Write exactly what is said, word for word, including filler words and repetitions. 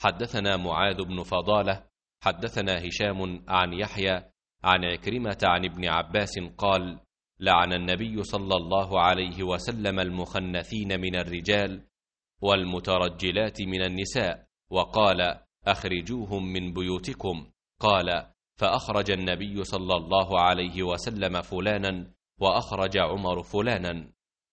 حدثنا معاذ بن فضالة حدثنا هشام عن يحيى عن عكرمة عن ابن عباس قال: لعن النبي صلى الله عليه وسلم المخنثين من الرجال والمترجلات من النساء، وقال: أخرجوهم من بيوتكم. قال: فأخرج النبي صلى الله عليه وسلم فلانا وأخرج عمر فلانا.